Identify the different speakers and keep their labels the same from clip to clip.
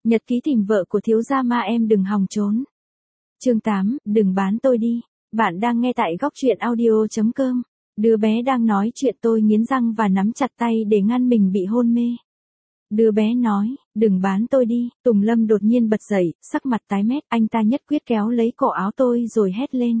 Speaker 1: Nhật ký tìm vợ của thiếu gia ma em đừng hòng trốn. Chương 8, đừng bán tôi đi. Bạn đang nghe tại góc truyện audio.com. Đứa bé đang nói chuyện tôi nghiến răng và nắm chặt tay để ngăn mình bị hôn mê. Đứa bé nói, đừng bán tôi đi. Tùng Lâm đột nhiên bật dậy, sắc mặt tái mét, anh ta nhất quyết kéo lấy cổ áo tôi rồi hét lên.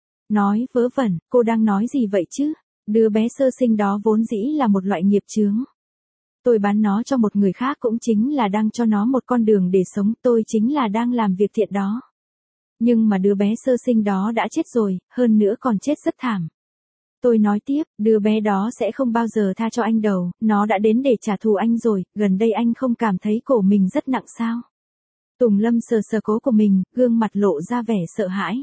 Speaker 1: Nói vớ vẩn, cô đang nói gì vậy chứ? Đứa bé sơ sinh đó vốn dĩ là một loại nghiệp chướng. Tôi bán nó cho một người khác cũng chính là đang cho nó một con đường để sống, tôi chính là đang làm việc thiện đó. Nhưng mà đứa bé sơ sinh đó đã chết rồi, hơn nữa còn chết rất thảm. Tôi nói tiếp, đứa bé đó sẽ không bao giờ tha cho anh đâu, nó đã đến để trả thù anh rồi, gần đây anh không cảm thấy cổ mình rất nặng sao? Tùng Lâm sờ sờ cổ của mình, gương mặt lộ ra vẻ sợ hãi.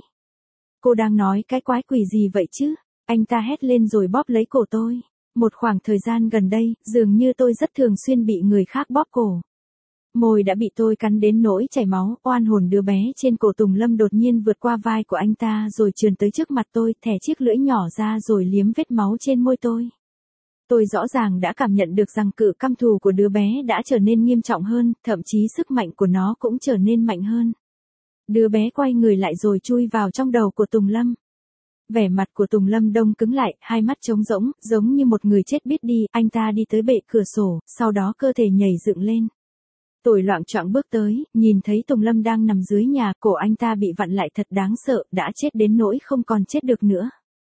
Speaker 1: Cô đang nói cái quái quỷ gì vậy chứ? Anh ta hét lên rồi bóp lấy cổ tôi. Một khoảng thời gian gần đây, dường như tôi rất thường xuyên bị người khác bóp cổ. Môi đã bị tôi cắn đến nỗi chảy máu, oan hồn đứa bé trên cổ Tùng Lâm đột nhiên vượt qua vai của anh ta rồi trườn tới trước mặt tôi, thè chiếc lưỡi nhỏ ra rồi liếm vết máu trên môi tôi. Tôi rõ ràng đã cảm nhận được rằng cự căm thù của đứa bé đã trở nên nghiêm trọng hơn, thậm chí sức mạnh của nó cũng trở nên mạnh hơn. Đứa bé quay người lại rồi chui vào trong đầu của Tùng Lâm. Vẻ mặt của Tùng Lâm đông cứng lại, hai mắt trống rỗng, giống như một người chết biết đi, anh ta đi tới bệ cửa sổ, sau đó cơ thể nhảy dựng lên. Tôi loạng choạng bước tới, nhìn thấy Tùng Lâm đang nằm dưới nhà, cổ anh ta bị vặn lại thật đáng sợ, đã chết đến nỗi không còn chết được nữa.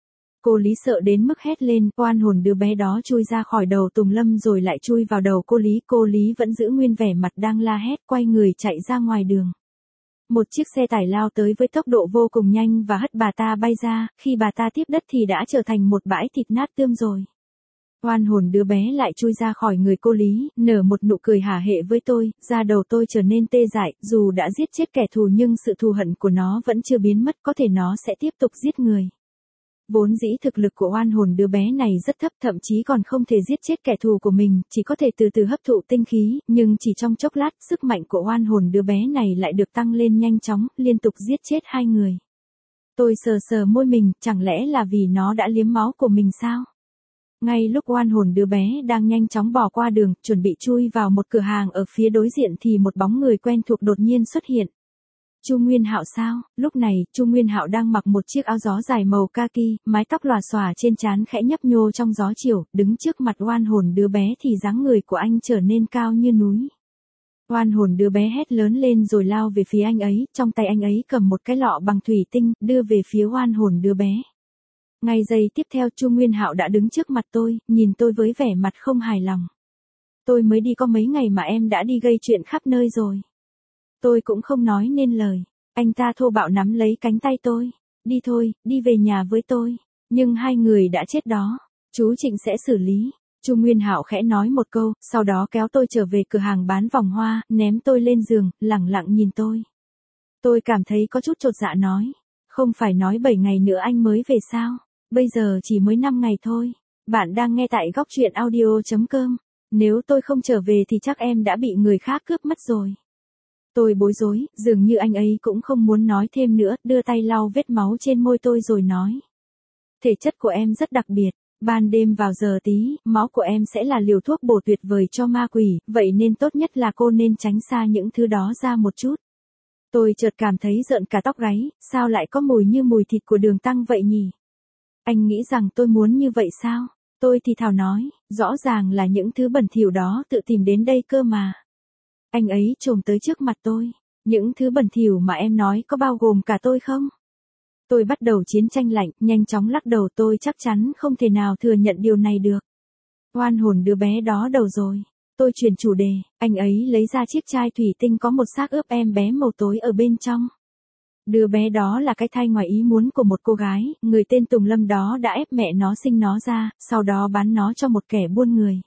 Speaker 1: Cô Lý sợ đến mức hét lên, oan hồn đứa bé đó chui ra khỏi đầu Tùng Lâm rồi lại chui vào đầu cô Lý vẫn giữ nguyên vẻ mặt đang la hét, quay người chạy ra ngoài đường. Một chiếc xe tải lao tới với tốc độ vô cùng nhanh và hất bà ta bay ra, khi bà ta tiếp đất thì đã trở thành một bãi thịt nát tươm rồi. Oan hồn đứa bé lại chui ra khỏi người cô Lý, nở một nụ cười hả hệ với tôi, da đầu tôi trở nên tê dại, dù đã giết chết kẻ thù nhưng sự thù hận của nó vẫn chưa biến mất, có thể nó sẽ tiếp tục giết người. Vốn dĩ thực lực của oan hồn đứa bé này rất thấp, thậm chí còn không thể giết chết kẻ thù của mình, chỉ có thể từ từ hấp thụ tinh khí, nhưng chỉ trong chốc lát, sức mạnh của oan hồn đứa bé này lại được tăng lên nhanh chóng, liên tục giết chết hai người. Tôi sờ sờ môi mình, chẳng lẽ là vì nó đã liếm máu của mình sao? Ngay lúc oan hồn đứa bé đang nhanh chóng bỏ qua đường, chuẩn bị chui vào một cửa hàng ở phía đối diện thì một bóng người quen thuộc đột nhiên xuất hiện. Chu Nguyên Hạo sao? Lúc này, Chu Nguyên Hạo đang mặc một chiếc áo gió dài màu kaki, mái tóc lòa xòa trên trán khẽ nhấp nhô trong gió chiều, đứng trước mặt oan hồn đứa bé thì dáng người của anh trở nên cao như núi. Oan hồn đứa bé hét lớn lên rồi lao về phía anh ấy, trong tay anh ấy cầm một cái lọ bằng thủy tinh, đưa về phía oan hồn đứa bé. Ngay giây tiếp theo Chu Nguyên Hạo đã đứng trước mặt tôi, nhìn tôi với vẻ mặt không hài lòng. Tôi mới đi có mấy ngày mà em đã đi gây chuyện khắp nơi rồi. Tôi cũng không nói nên lời. Anh ta thô bạo nắm lấy cánh tay tôi. Đi thôi, đi về nhà với tôi. Nhưng hai người đã chết đó. Chú Trịnh sẽ xử lý. Chu Nguyên Hạo khẽ nói một câu, sau đó kéo tôi trở về cửa hàng bán vòng hoa, ném tôi lên giường, lẳng lặng nhìn tôi. Tôi cảm thấy có chút chột dạ nói. Không phải nói 7 ngày nữa anh mới về sao? Bây giờ chỉ mới 5 ngày thôi. Bạn đang nghe tại góc truyện audio.com. Nếu tôi không trở về thì chắc em đã bị người khác cướp mất rồi. Tôi bối rối, dường như anh ấy cũng không muốn nói thêm nữa, đưa tay lau vết máu trên môi tôi rồi nói. Thể chất của em rất đặc biệt, ban đêm vào giờ tí, máu của em sẽ là liều thuốc bổ tuyệt vời cho ma quỷ, vậy nên tốt nhất là cô nên tránh xa những thứ đó ra một chút. Tôi chợt cảm thấy rợn cả tóc gáy, sao lại có mùi như mùi thịt của Đường Tăng vậy nhỉ? Anh nghĩ rằng tôi muốn như vậy sao? Tôi thì thào nói, rõ ràng là những thứ bẩn thỉu đó tự tìm đến đây cơ mà. Anh ấy chồm tới trước mặt tôi. Những thứ bẩn thỉu mà em nói có bao gồm cả tôi không? Tôi bắt đầu chiến tranh lạnh, nhanh chóng lắc đầu, tôi chắc chắn không thể nào thừa nhận điều này được. Oan hồn đứa bé đó đầu rồi. Tôi chuyển chủ đề, anh ấy lấy ra chiếc chai thủy tinh có một xác ướp em bé màu tối ở bên trong. Đứa bé đó là cái thai ngoài ý muốn của một cô gái, người tên Tùng Lâm đó đã ép mẹ nó sinh nó ra, sau đó bán nó cho một kẻ buôn người.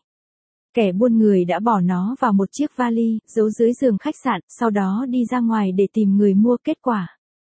Speaker 1: Kẻ buôn người đã bỏ nó vào một chiếc vali, giấu dưới giường khách sạn, sau đó đi ra ngoài để tìm người mua, kết quả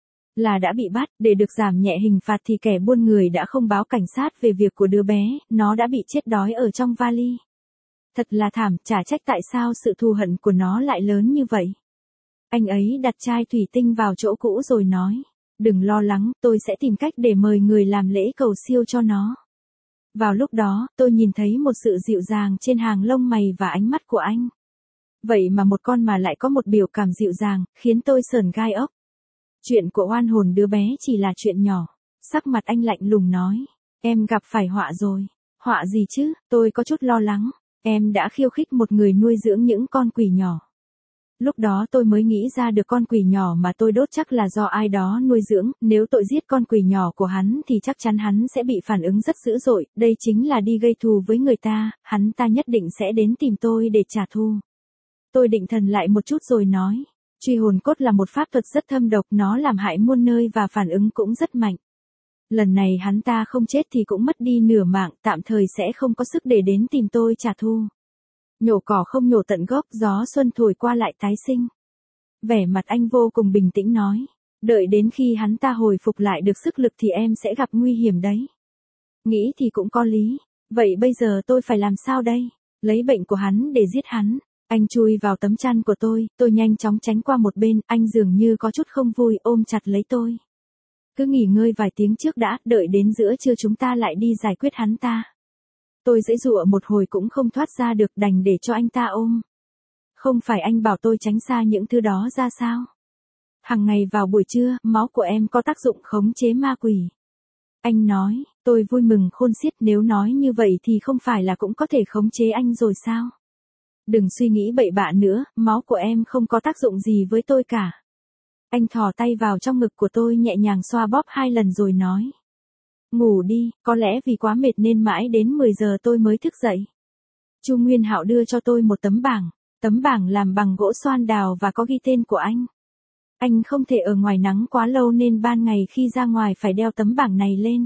Speaker 1: là đã bị bắt. Để được giảm nhẹ hình phạt thì kẻ buôn người đã không báo cảnh sát về việc của đứa bé, nó đã bị chết đói ở trong vali. Thật là thảm, chả trách tại sao sự thù hận của nó lại lớn như vậy. Anh ấy đặt chai thủy tinh vào chỗ cũ rồi nói, đừng lo lắng, tôi sẽ tìm cách để mời người làm lễ cầu siêu cho nó. Vào lúc đó, tôi nhìn thấy một sự dịu dàng trên hàng lông mày và ánh mắt của anh. Vậy mà một con mà lại có một biểu cảm dịu dàng, khiến tôi sởn gai ốc. Chuyện của oan hồn đứa bé chỉ là chuyện nhỏ. Sắc mặt anh lạnh lùng nói. Em gặp phải họa rồi. Họa gì chứ, tôi có chút lo lắng. Em đã khiêu khích một người nuôi dưỡng những con quỷ nhỏ. Lúc đó tôi mới nghĩ ra được con quỷ nhỏ mà tôi đốt chắc là do ai đó nuôi dưỡng, nếu tội giết con quỷ nhỏ của hắn thì chắc chắn hắn sẽ bị phản ứng rất dữ dội, đây chính là đi gây thù với người ta, hắn ta nhất định sẽ đến tìm tôi để trả thù. Tôi định thần lại một chút rồi nói, truy hồn cốt là một pháp thuật rất thâm độc, nó làm hại muôn nơi và phản ứng cũng rất mạnh. Lần này hắn ta không chết thì cũng mất đi nửa mạng, tạm thời sẽ không có sức để đến tìm tôi trả thù. Nhổ cỏ không nhổ tận gốc, gió xuân thổi qua lại tái sinh. Vẻ mặt anh vô cùng bình tĩnh nói, đợi đến khi hắn ta hồi phục lại được sức lực thì em sẽ gặp nguy hiểm đấy. Nghĩ thì cũng có lý, vậy bây giờ tôi phải làm sao đây? Lấy bệnh của hắn để giết hắn. Anh chui vào tấm chăn của tôi nhanh chóng tránh qua một bên, anh dường như có chút không vui ôm chặt lấy tôi. Cứ nghỉ ngơi vài tiếng trước đã, đợi đến giữa trưa chúng ta lại đi giải quyết hắn ta. Tôi giãy giụa một hồi cũng không thoát ra được, đành để cho anh ta ôm. Không phải anh bảo tôi tránh xa những thứ đó ra sao? Hằng ngày vào buổi trưa, máu của em có tác dụng khống chế ma quỷ. Anh nói, tôi vui mừng khôn xiết, nếu nói như vậy thì không phải là cũng có thể khống chế anh rồi sao? Đừng suy nghĩ bậy bạ nữa, máu của em không có tác dụng gì với tôi cả. Anh thò tay vào trong ngực của tôi nhẹ nhàng xoa bóp 2 lần rồi nói. Ngủ đi, có lẽ vì quá mệt nên mãi đến 10 giờ tôi mới thức dậy. Chu Nguyên Hạo đưa cho tôi một tấm bảng làm bằng gỗ xoan đào và có ghi tên của anh. Anh không thể ở ngoài nắng quá lâu nên ban ngày khi ra ngoài phải đeo tấm bảng này lên.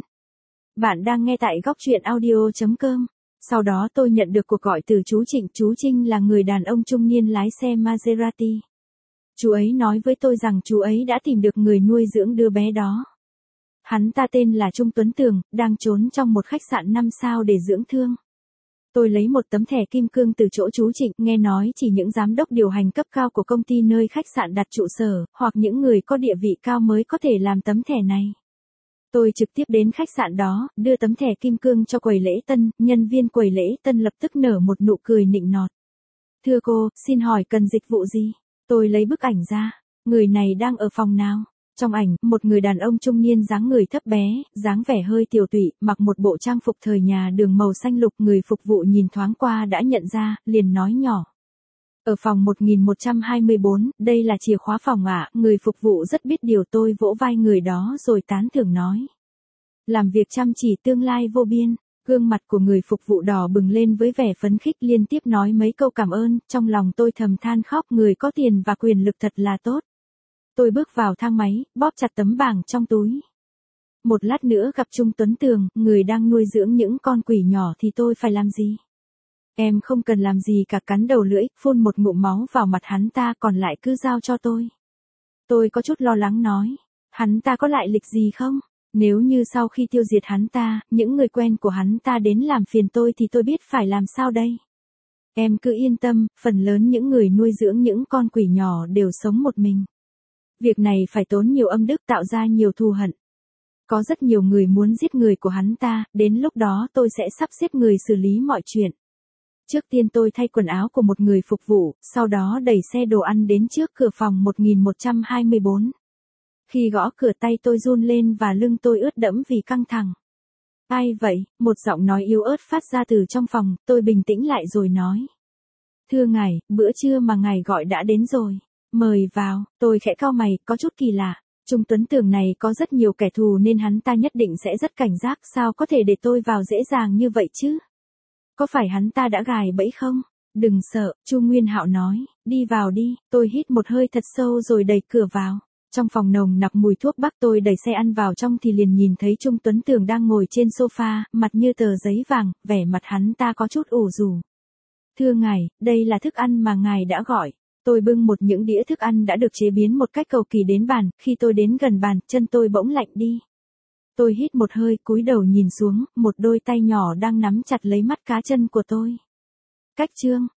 Speaker 1: Bạn đang nghe tại góc truyện audio.com. Sau đó tôi nhận được cuộc gọi từ chú Trịnh. Chú Trinh là người đàn ông trung niên lái xe Maserati. Chú ấy nói với tôi rằng chú ấy đã tìm được người nuôi dưỡng đứa bé đó. Hắn ta tên là Trung Tuấn Tường, đang trốn trong một khách sạn 5 sao để dưỡng thương. Tôi lấy một tấm thẻ kim cương từ chỗ chú Trịnh, nghe nói chỉ những giám đốc điều hành cấp cao của công ty nơi khách sạn đặt trụ sở, hoặc những người có địa vị cao mới có thể làm tấm thẻ này. Tôi trực tiếp đến khách sạn đó, đưa tấm thẻ kim cương cho quầy lễ tân, nhân viên quầy lễ tân lập tức nở một nụ cười nịnh nọt. Thưa cô, xin hỏi cần dịch vụ gì? Tôi lấy bức ảnh ra, người này đang ở phòng nào? Trong ảnh, một người đàn ông trung niên dáng người thấp bé, dáng vẻ hơi tiều tụy, mặc một bộ trang phục thời nhà Đường màu xanh lục, người phục vụ nhìn thoáng qua đã nhận ra, liền nói nhỏ. Ở phòng 1124, đây là chìa khóa phòng ạ, người phục vụ rất biết điều. Tôi vỗ vai người đó rồi tán thưởng nói. Làm việc chăm chỉ tương lai vô biên, gương mặt của người phục vụ đỏ bừng lên với vẻ phấn khích liên tiếp nói mấy câu cảm ơn, trong lòng tôi thầm than khóc, người có tiền và quyền lực thật là tốt. Tôi bước vào thang máy, bóp chặt tấm bảng trong túi. Một lát nữa gặp Trung Tuấn Tường, người đang nuôi dưỡng những con quỷ nhỏ thì tôi phải làm gì? Em không cần làm gì cả, cắn đầu lưỡi, phun một ngụm máu vào mặt hắn ta, còn lại cứ giao cho tôi. Tôi có chút lo lắng nói, hắn ta có lại lịch gì không? Nếu như sau khi tiêu diệt hắn ta, những người quen của hắn ta đến làm phiền tôi thì tôi biết phải làm sao đây? Em cứ yên tâm, phần lớn những người nuôi dưỡng những con quỷ nhỏ đều sống một mình. Việc này phải tốn nhiều âm đức, tạo ra nhiều thù hận. Có rất nhiều người muốn giết người của hắn ta, đến lúc đó tôi sẽ sắp xếp người xử lý mọi chuyện. Trước tiên tôi thay quần áo của một người phục vụ, sau đó đẩy xe đồ ăn đến trước cửa phòng 1124. Khi gõ cửa tay tôi run lên và lưng tôi ướt đẫm vì căng thẳng. Ai vậy? Một giọng nói yếu ớt phát ra từ trong phòng, tôi bình tĩnh lại rồi nói. Thưa ngài, bữa trưa mà ngài gọi đã đến rồi. Mời vào. Tôi khẽ cau mày, có chút kỳ lạ. Trung Tuấn Tường này có rất nhiều kẻ thù nên hắn ta nhất định sẽ rất cảnh giác, sao có thể để tôi vào dễ dàng như vậy chứ? Có phải hắn ta đã gài bẫy không? Đừng sợ, Chu Nguyên Hạo nói, đi vào đi. Tôi hít một hơi thật sâu rồi đẩy cửa vào. Trong phòng nồng nặc mùi thuốc bắc, tôi đẩy xe ăn vào trong thì liền nhìn thấy Trung Tuấn Tường đang ngồi trên sofa, mặt như tờ giấy vàng, vẻ mặt hắn ta có chút ủ rũ. Thưa ngài, đây là thức ăn mà ngài đã gọi. Tôi bưng một những đĩa thức ăn đã được chế biến một cách cầu kỳ đến bàn, khi tôi đến gần bàn, chân tôi bỗng lạnh đi. Tôi hít một hơi, cúi đầu nhìn xuống, một đôi tay nhỏ đang nắm chặt lấy mắt cá chân của tôi. Cách chương